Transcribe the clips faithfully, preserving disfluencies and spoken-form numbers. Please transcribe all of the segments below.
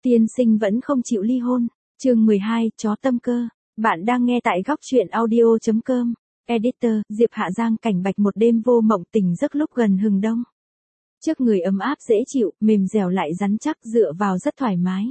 Tiên sinh vẫn không chịu ly hôn. Chương mười hai, chó tâm cơ. Bạn đang nghe tại góc truyện audio chấm com. Editor, Diệp Hạ Giang Cảnh Bạch một đêm vô mộng tỉnh giấc lúc gần hừng đông. Trước người ấm áp dễ chịu, mềm dẻo lại rắn chắc dựa vào rất thoải mái.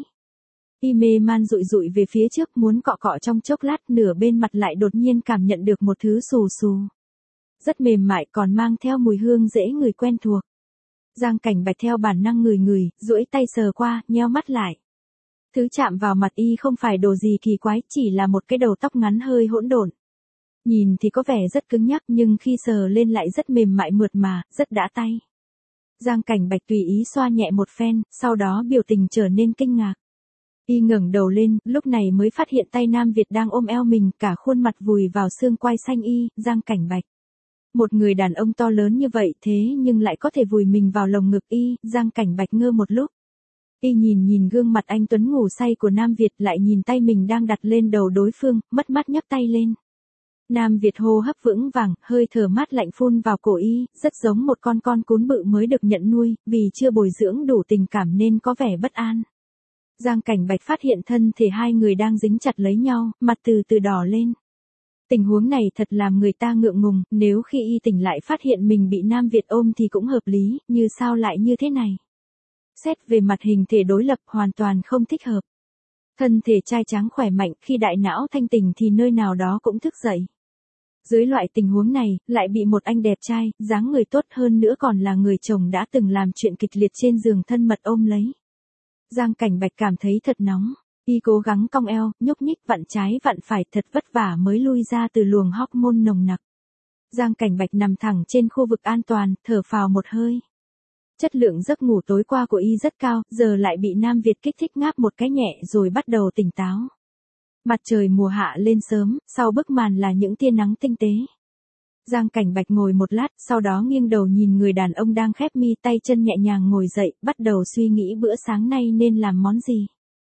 Y mê man rụi rụi về phía trước muốn cọ cọ trong chốc lát, nửa bên mặt lại đột nhiên cảm nhận được một thứ xù xù. Rất mềm mại còn mang theo mùi hương dễ người quen thuộc. Giang Cảnh Bạch theo bản năng ngửi ngửi, duỗi tay sờ qua, nheo mắt lại. Thứ chạm vào mặt y không phải đồ gì kỳ quái, chỉ là một cái đầu tóc ngắn hơi hỗn độn. Nhìn thì có vẻ rất cứng nhắc nhưng khi sờ lên lại rất mềm mại mượt mà, rất đã tay. Giang Cảnh Bạch tùy ý xoa nhẹ một phen, sau đó biểu tình trở nên kinh ngạc. Y ngẩng đầu lên, lúc này mới phát hiện tay Nam Việt đang ôm eo mình, cả khuôn mặt vùi vào xương quai xanh y. Giang Cảnh Bạch. Một người đàn ông to lớn như vậy thế nhưng lại có thể vùi mình vào lồng ngực y. Giang Cảnh Bạch ngơ một lúc. Y nhìn nhìn gương mặt anh tuấn ngủ say của Nam Việt, lại nhìn tay mình đang đặt lên đầu đối phương, mất mát nhấc tay lên. Nam Việt hô hấp vững vàng, hơi thở mát lạnh phun vào cổ y, rất giống một con con cún bự mới được nhận nuôi, vì chưa bồi dưỡng đủ tình cảm nên có vẻ bất an. Giang Cảnh Bạch phát hiện thân thể hai người đang dính chặt lấy nhau, mặt từ từ đỏ lên. Tình huống này thật làm người ta ngượng ngùng, nếu khi y tỉnh lại phát hiện mình bị Nam Việt ôm thì cũng hợp lý, như sao lại như thế này. Xét về mặt hình thể đối lập hoàn toàn không thích hợp. Thân thể trai tráng khỏe mạnh, khi đại não thanh tỉnh thì nơi nào đó cũng thức dậy. Dưới loại tình huống này, lại bị một anh đẹp trai, dáng người tốt hơn nữa còn là người chồng đã từng làm chuyện kịch liệt trên giường thân mật ôm lấy. Giang Cảnh Bạch cảm thấy thật nóng, y cố gắng cong eo, nhúc nhích vặn trái vặn phải thật vất vả mới lui ra từ luồng hormone nồng nặc. Giang Cảnh Bạch nằm thẳng trên khu vực an toàn, thở phào một hơi. Chất lượng giấc ngủ tối qua của y rất cao, giờ lại bị Nam Việt kích thích ngáp một cái nhẹ rồi bắt đầu tỉnh táo. Mặt trời mùa hạ lên sớm, sau bức màn là những tia nắng tinh tế. Giang Cảnh Bạch ngồi một lát, sau đó nghiêng đầu nhìn người đàn ông đang khép mi, tay chân nhẹ nhàng ngồi dậy, bắt đầu suy nghĩ bữa sáng nay nên làm món gì.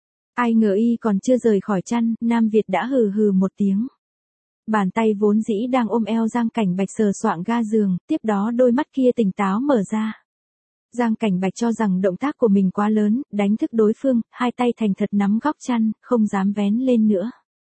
Ai ngờ y còn chưa rời khỏi chăn, Nam Việt đã hừ hừ một tiếng. Bàn tay vốn dĩ đang ôm eo Giang Cảnh Bạch sờ soạng ga giường, tiếp đó đôi mắt kia tỉnh táo mở ra. Giang Cảnh Bạch cho rằng động tác của mình quá lớn, đánh thức đối phương, hai tay thành thật nắm góc chăn, không dám vén lên nữa.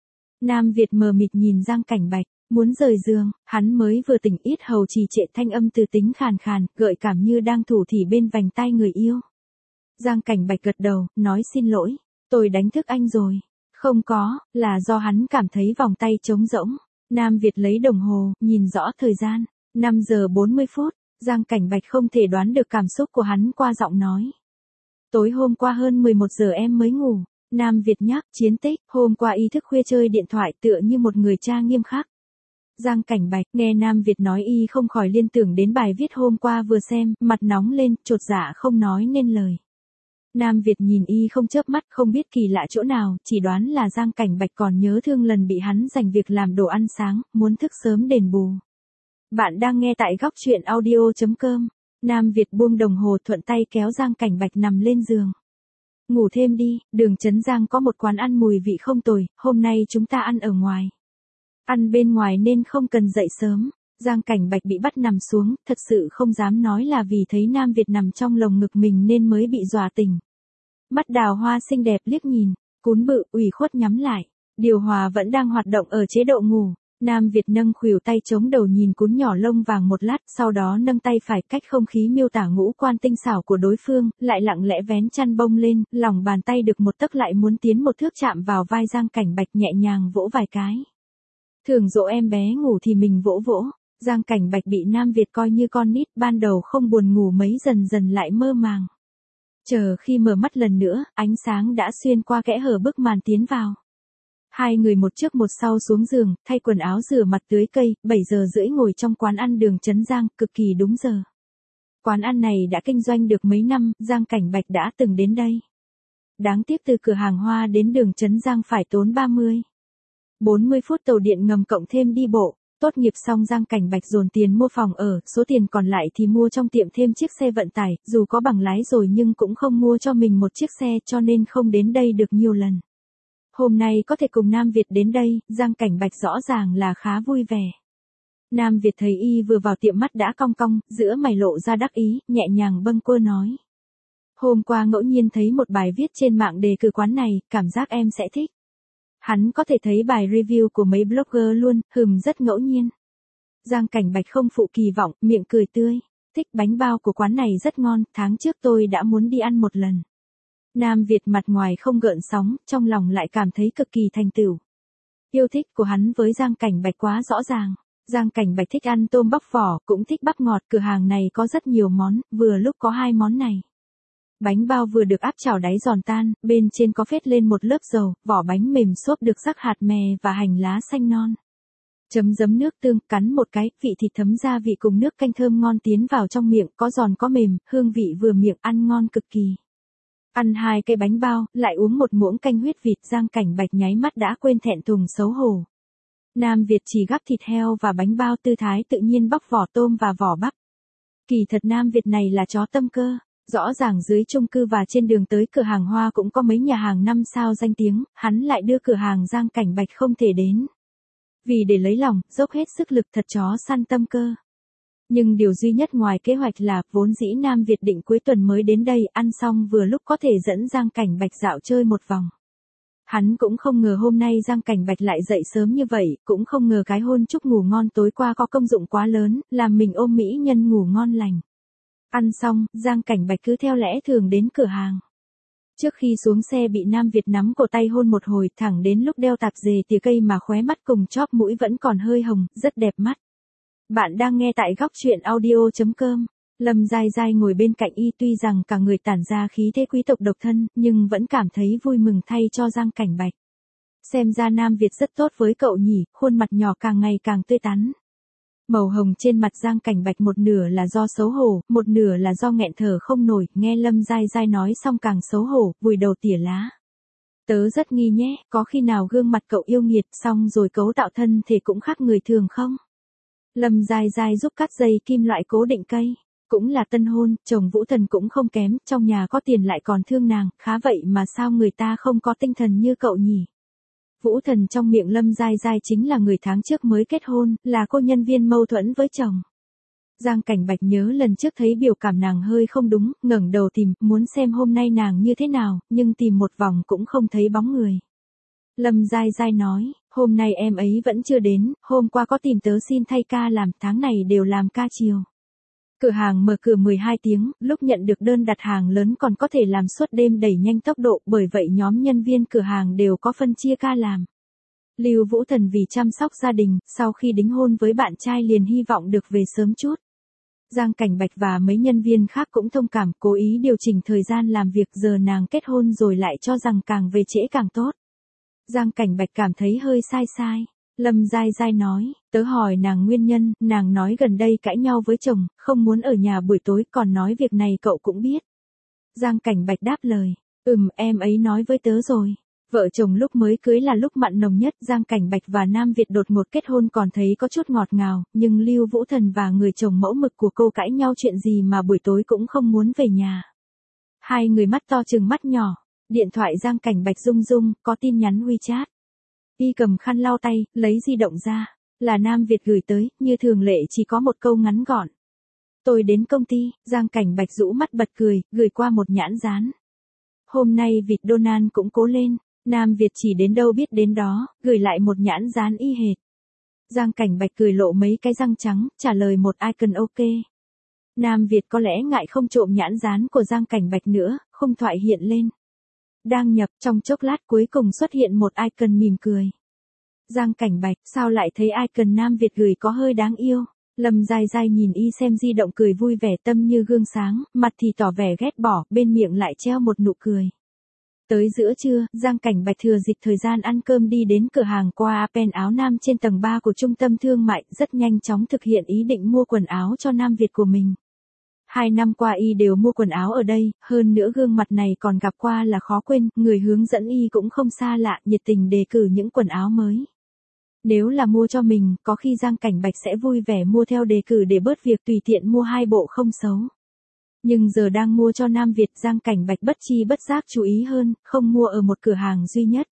Nam Việt mờ mịt nhìn Giang Cảnh Bạch, muốn rời giường, hắn mới vừa tỉnh yết hầu trì trệ, thanh âm từ tính khàn khàn, gợi cảm như đang thủ thỉ bên vành tai người yêu. Giang Cảnh Bạch gật đầu, nói xin lỗi, tôi đánh thức anh rồi. Không có, là do hắn cảm thấy vòng tay trống rỗng. Nam Việt lấy đồng hồ, nhìn rõ thời gian, năm giờ bốn mươi phút. Giang Cảnh Bạch không thể đoán được cảm xúc của hắn qua giọng nói. Tối hôm qua hơn mười một giờ em mới ngủ. Nam Việt nhắc, chiến tích, hôm qua y thức khuya chơi điện thoại tựa như một người cha nghiêm khắc. Giang Cảnh Bạch nghe Nam Việt nói y không khỏi liên tưởng đến bài viết hôm qua vừa xem, mặt nóng lên, chột dạ không nói nên lời. Nam Việt nhìn y không chớp mắt, không biết kỳ lạ chỗ nào, chỉ đoán là Giang Cảnh Bạch còn nhớ thương lần bị hắn giành việc làm đồ ăn sáng, muốn thức sớm đền bù. Bạn đang nghe tại góc truyện audio chấm com. Nam Việt buông đồng hồ, thuận tay kéo Giang Cảnh Bạch nằm lên giường. Ngủ thêm đi, đường Trấn Giang có một quán ăn mùi vị không tồi, hôm nay chúng ta ăn ở ngoài. Ăn bên ngoài nên không cần dậy sớm. Giang Cảnh Bạch bị bắt nằm xuống, thật sự không dám nói là vì thấy Nam Việt nằm trong lồng ngực mình nên mới bị dọa tỉnh. Mắt đào hoa xinh đẹp liếc nhìn, cún bự, ủy khuất nhắm lại. Điều hòa vẫn đang hoạt động ở chế độ ngủ. Nam Việt nâng khuỷu tay chống đầu nhìn cún nhỏ lông vàng một lát, sau đó nâng tay phải cách không khí miêu tả ngũ quan tinh xảo của đối phương, lại lặng lẽ vén chăn bông lên, lòng bàn tay được một tấc lại muốn tiến một thước chạm vào vai Giang Cảnh Bạch, nhẹ nhàng vỗ vài cái. Thường dỗ em bé ngủ thì mình vỗ vỗ. Giang Cảnh Bạch bị Nam Việt coi như con nít, ban đầu không buồn ngủ mấy, dần dần lại mơ màng. Chờ khi mở mắt lần nữa, ánh sáng đã xuyên qua kẽ hở bức màn tiến vào. Hai người một trước một sau xuống giường, thay quần áo rửa mặt tưới cây, bảy giờ rưỡi ngồi trong quán ăn đường Trấn Giang, cực kỳ đúng giờ. Quán ăn này đã kinh doanh được mấy năm, Giang Cảnh Bạch đã từng đến đây. Đáng tiếc từ cửa hàng hoa đến đường Trấn Giang phải tốn ba mươi, bốn mươi phút tàu điện ngầm cộng thêm đi bộ. Tốt nghiệp xong Giang Cảnh Bạch dồn tiền mua phòng ở, số tiền còn lại thì mua trong tiệm thêm chiếc xe vận tải, dù có bằng lái rồi nhưng cũng không mua cho mình một chiếc xe cho nên không đến đây được nhiều lần. Hôm nay có thể cùng Nam Việt đến đây, Giang Cảnh Bạch rõ ràng là khá vui vẻ. Nam Việt thấy y vừa vào tiệm mắt đã cong cong, giữa mày lộ ra đắc ý, nhẹ nhàng bâng quơ nói. Hôm qua ngẫu nhiên thấy một bài viết trên mạng đề cử quán này, cảm giác em sẽ thích. Hắn có thể thấy bài review của mấy blogger luôn, hừm rất ngẫu nhiên. Giang Cảnh Bạch không phụ kỳ vọng, miệng cười tươi. Thích bánh bao của quán này rất ngon, tháng trước tôi đã muốn đi ăn một lần. Nam Việt mặt ngoài không gợn sóng, trong lòng lại cảm thấy cực kỳ thành tựu. Yêu thích của hắn với Giang Cảnh Bạch quá rõ ràng. Giang Cảnh Bạch thích ăn tôm bóc vỏ, cũng thích bắp ngọt, cửa hàng này có rất nhiều món, vừa lúc có hai món này. Bánh bao vừa được áp chảo đáy giòn tan, bên trên có phết lên một lớp dầu, vỏ bánh mềm xốp được rắc hạt mè và hành lá xanh non. Chấm giấm nước tương, cắn một cái, vị thịt thấm gia vị cùng nước canh thơm ngon tiến vào trong miệng, có giòn có mềm, hương vị vừa miệng, ăn ngon cực kỳ. Ăn hai cái bánh bao, lại uống một muỗng canh huyết vịt, Giang Cảnh Bạch nháy mắt đã quên thẹn thùng xấu hổ. Nam Việt chỉ gắp thịt heo và bánh bao, tư thái tự nhiên bóc vỏ tôm và vỏ bắp. Kỳ thật Nam Việt này là chó tâm cơ. Rõ ràng dưới chung cư và trên đường tới cửa hàng hoa cũng có mấy nhà hàng năm sao danh tiếng, hắn lại đưa cửa hàng Giang Cảnh Bạch không thể đến. Vì để lấy lòng, dốc hết sức lực, thật chó săn tâm cơ. Nhưng điều duy nhất ngoài kế hoạch là, vốn dĩ Nam Việt định cuối tuần mới đến đây, ăn xong vừa lúc có thể dẫn Giang Cảnh Bạch dạo chơi một vòng. Hắn cũng không ngờ hôm nay Giang Cảnh Bạch lại dậy sớm như vậy, cũng không ngờ cái hôn chúc ngủ ngon tối qua có công dụng quá lớn, làm mình ôm mỹ nhân ngủ ngon lành. Ăn xong, Giang Cảnh Bạch cứ theo lẽ thường đến cửa hàng. Trước khi xuống xe bị Nam Việt nắm cổ tay hôn một hồi, thẳng đến lúc đeo tạp dề tỉa cây mà khóe mắt cùng chóp mũi vẫn còn hơi hồng, rất đẹp mắt. Bạn đang nghe tại góc truyện audio chấm com. Lâm Giai Giai ngồi bên cạnh y, tuy rằng cả người tản ra khí thế quý tộc độc thân, nhưng vẫn cảm thấy vui mừng thay cho Giang Cảnh Bạch. Xem ra Nam Việt rất tốt với cậu nhỉ, khuôn mặt nhỏ càng ngày càng tươi tắn. Màu hồng trên mặt Giang Cảnh Bạch một nửa là do xấu hổ, một nửa là do nghẹn thở không nổi, nghe Lâm Giai Giai nói xong càng xấu hổ, vùi đầu tỉa lá. Tớ rất nghi nhé, có khi nào gương mặt cậu yêu nghiệt xong rồi cấu tạo thân thể cũng khác người thường không? Lâm Giai Giai giúp cắt dây kim loại cố định cây. Cũng là tân hôn, chồng Vũ Thần cũng không kém, trong nhà có tiền lại còn thương nàng, khá vậy mà sao người ta không có tinh thần như cậu nhỉ? Vũ Thần trong miệng Lâm Giai Giai chính là người tháng trước mới kết hôn, là cô nhân viên mâu thuẫn với chồng. Giang Cảnh Bạch nhớ lần trước thấy biểu cảm nàng hơi không đúng, ngẩng đầu tìm, muốn xem hôm nay nàng như thế nào, nhưng tìm một vòng cũng không thấy bóng người. Lâm Giai Giai nói, hôm nay em ấy vẫn chưa đến, hôm qua có tìm tớ xin thay ca làm, tháng này đều làm ca chiều. Cửa hàng mở cửa mười hai tiếng, lúc nhận được đơn đặt hàng lớn còn có thể làm suốt đêm đẩy nhanh tốc độ, bởi vậy nhóm nhân viên cửa hàng đều có phân chia ca làm. Lưu Vũ Thần vì chăm sóc gia đình, sau khi đính hôn với bạn trai liền hy vọng được về sớm chút. Giang Cảnh Bạch và mấy nhân viên khác cũng thông cảm, cố ý điều chỉnh thời gian làm việc, giờ nàng kết hôn rồi lại cho rằng càng về trễ càng tốt. Giang Cảnh Bạch cảm thấy hơi sai sai. Lâm Giai Giai nói, tớ hỏi nàng nguyên nhân, nàng nói gần đây cãi nhau với chồng, không muốn ở nhà buổi tối, còn nói việc này cậu cũng biết. Giang Cảnh Bạch đáp lời, ừm, em ấy nói với tớ rồi. Vợ chồng lúc mới cưới là lúc mặn nồng nhất, Giang Cảnh Bạch và Nam Việt đột ngột kết hôn còn thấy có chút ngọt ngào, nhưng Lưu Vũ Thần và người chồng mẫu mực của cô cãi nhau chuyện gì mà buổi tối cũng không muốn về nhà. Hai người mắt to chừng mắt nhỏ, điện thoại Giang Cảnh Bạch rung rung, có tin nhắn WeChat. Y cầm khăn lau tay, lấy di động ra, là Nam Việt gửi tới, như thường lệ chỉ có một câu ngắn gọn. Tôi đến công ty, Giang Cảnh Bạch rũ mắt bật cười, gửi qua một nhãn dán. Hôm nay vịt Donald cũng cố lên, Nam Việt chỉ đến đâu biết đến đó, gửi lại một nhãn dán y hệt. Giang Cảnh Bạch cười lộ mấy cái răng trắng, trả lời một icon ok. Nam Việt có lẽ ngại không trộm nhãn dán của Giang Cảnh Bạch nữa, khung thoại hiện lên. Đang nhập, trong chốc lát cuối cùng xuất hiện một icon mỉm cười. Giang Cảnh Bạch, sao lại thấy icon Nam Việt gửi có hơi đáng yêu? Lâm Giai Giai nhìn y xem di động cười vui vẻ, tâm như gương sáng, mặt thì tỏ vẻ ghét bỏ, bên miệng lại treo một nụ cười. Tới giữa trưa, Giang Cảnh Bạch thừa dịp thời gian ăn cơm đi đến cửa hàng qua pen áo nam trên tầng ba của trung tâm thương mại, rất nhanh chóng thực hiện ý định mua quần áo cho Nam Việt của mình. Hai năm qua y đều mua quần áo ở đây, hơn nữa gương mặt này còn gặp qua là khó quên, người hướng dẫn y cũng không xa lạ, nhiệt tình đề cử những quần áo mới. Nếu là mua cho mình, có khi Giang Cảnh Bạch sẽ vui vẻ mua theo đề cử để bớt việc tùy tiện mua hai bộ không xấu. Nhưng giờ đang mua cho Nam Việt, Giang Cảnh Bạch bất chi bất giác chú ý hơn, không mua ở một cửa hàng duy nhất.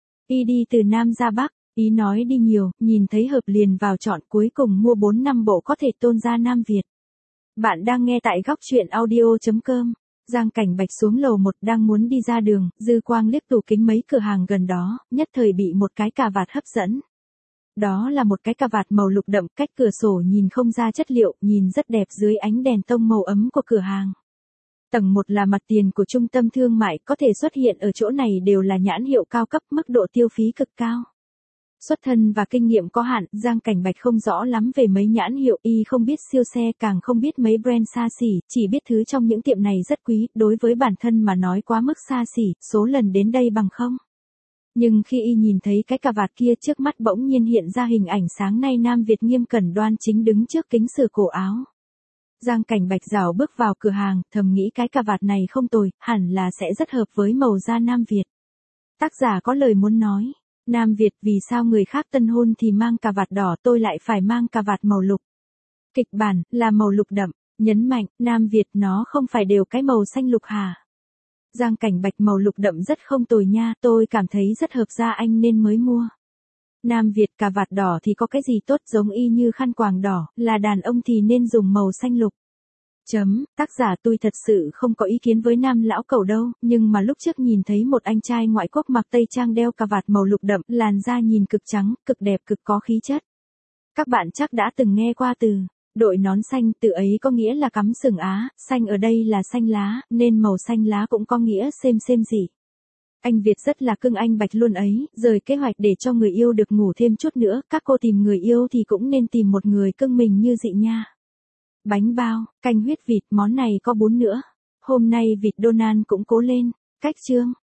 Y đi từ Nam ra Bắc, ý nói đi nhiều, nhìn thấy hợp liền vào chọn, cuối cùng mua bốn năm bộ có thể tôn ra Nam Việt. Bạn đang nghe tại góc truyện audio chấm com. Giang Cảnh Bạch xuống lầu một đang muốn đi ra đường, dư quang liếc tủ kính mấy cửa hàng gần đó, nhất thời bị một cái cà vạt hấp dẫn. Đó là một cái cà vạt màu lục đậm, cách cửa sổ nhìn không ra chất liệu, nhìn rất đẹp dưới ánh đèn tông màu ấm của cửa hàng. Tầng một là mặt tiền của trung tâm thương mại, có thể xuất hiện ở chỗ này đều là nhãn hiệu cao cấp, mức độ tiêu phí cực cao. Xuất thân và kinh nghiệm có hạn, Giang Cảnh Bạch không rõ lắm về mấy nhãn hiệu, y không biết siêu xe, càng không biết mấy brand xa xỉ, chỉ biết thứ trong những tiệm này rất quý, đối với bản thân mà nói quá mức xa xỉ, số lần đến đây bằng không. Nhưng khi y nhìn thấy cái cà vạt kia trước mắt bỗng nhiên hiện ra hình ảnh sáng nay Nam Việt nghiêm cẩn đoan chính đứng trước kính sửa cổ áo. Giang Cảnh Bạch rảo bước vào cửa hàng, thầm nghĩ cái cà vạt này không tồi, hẳn là sẽ rất hợp với màu da Nam Việt. Tác giả có lời muốn nói. Nam Việt, vì sao người khác tân hôn thì mang cà vạt đỏ, tôi lại phải mang cà vạt màu lục. Kịch bản là màu lục đậm, nhấn mạnh, Nam Việt nó không phải đều cái màu xanh lục hả? Giang Cảnh Bạch, màu lục đậm rất không tồi nha, tôi cảm thấy rất hợp da anh nên mới mua. Nam Việt, cà vạt đỏ thì có cái gì tốt, giống y như khăn quàng đỏ, là đàn ông thì nên dùng màu xanh lục. Chấm, tác giả tôi thật sự không có ý kiến với nam lão cẩu đâu, nhưng mà lúc trước nhìn thấy một anh trai ngoại quốc mặc tây trang đeo cà vạt màu lục đậm, làn da nhìn cực trắng, cực đẹp, cực có khí chất. Các bạn chắc đã từng nghe qua từ đội nón xanh, từ ấy có nghĩa là cắm sừng Á, xanh ở đây là xanh lá, nên màu xanh lá cũng có nghĩa xem xem gì. Anh Việt rất là cưng anh Bạch luôn ấy, rời kế hoạch để cho người yêu được ngủ thêm chút nữa, các cô tìm người yêu thì cũng nên tìm một người cưng mình như dị nha. Bánh bao, canh huyết vịt, món này có bún nữa. Hôm nay vịt Donald cũng cố lên. Cách chương.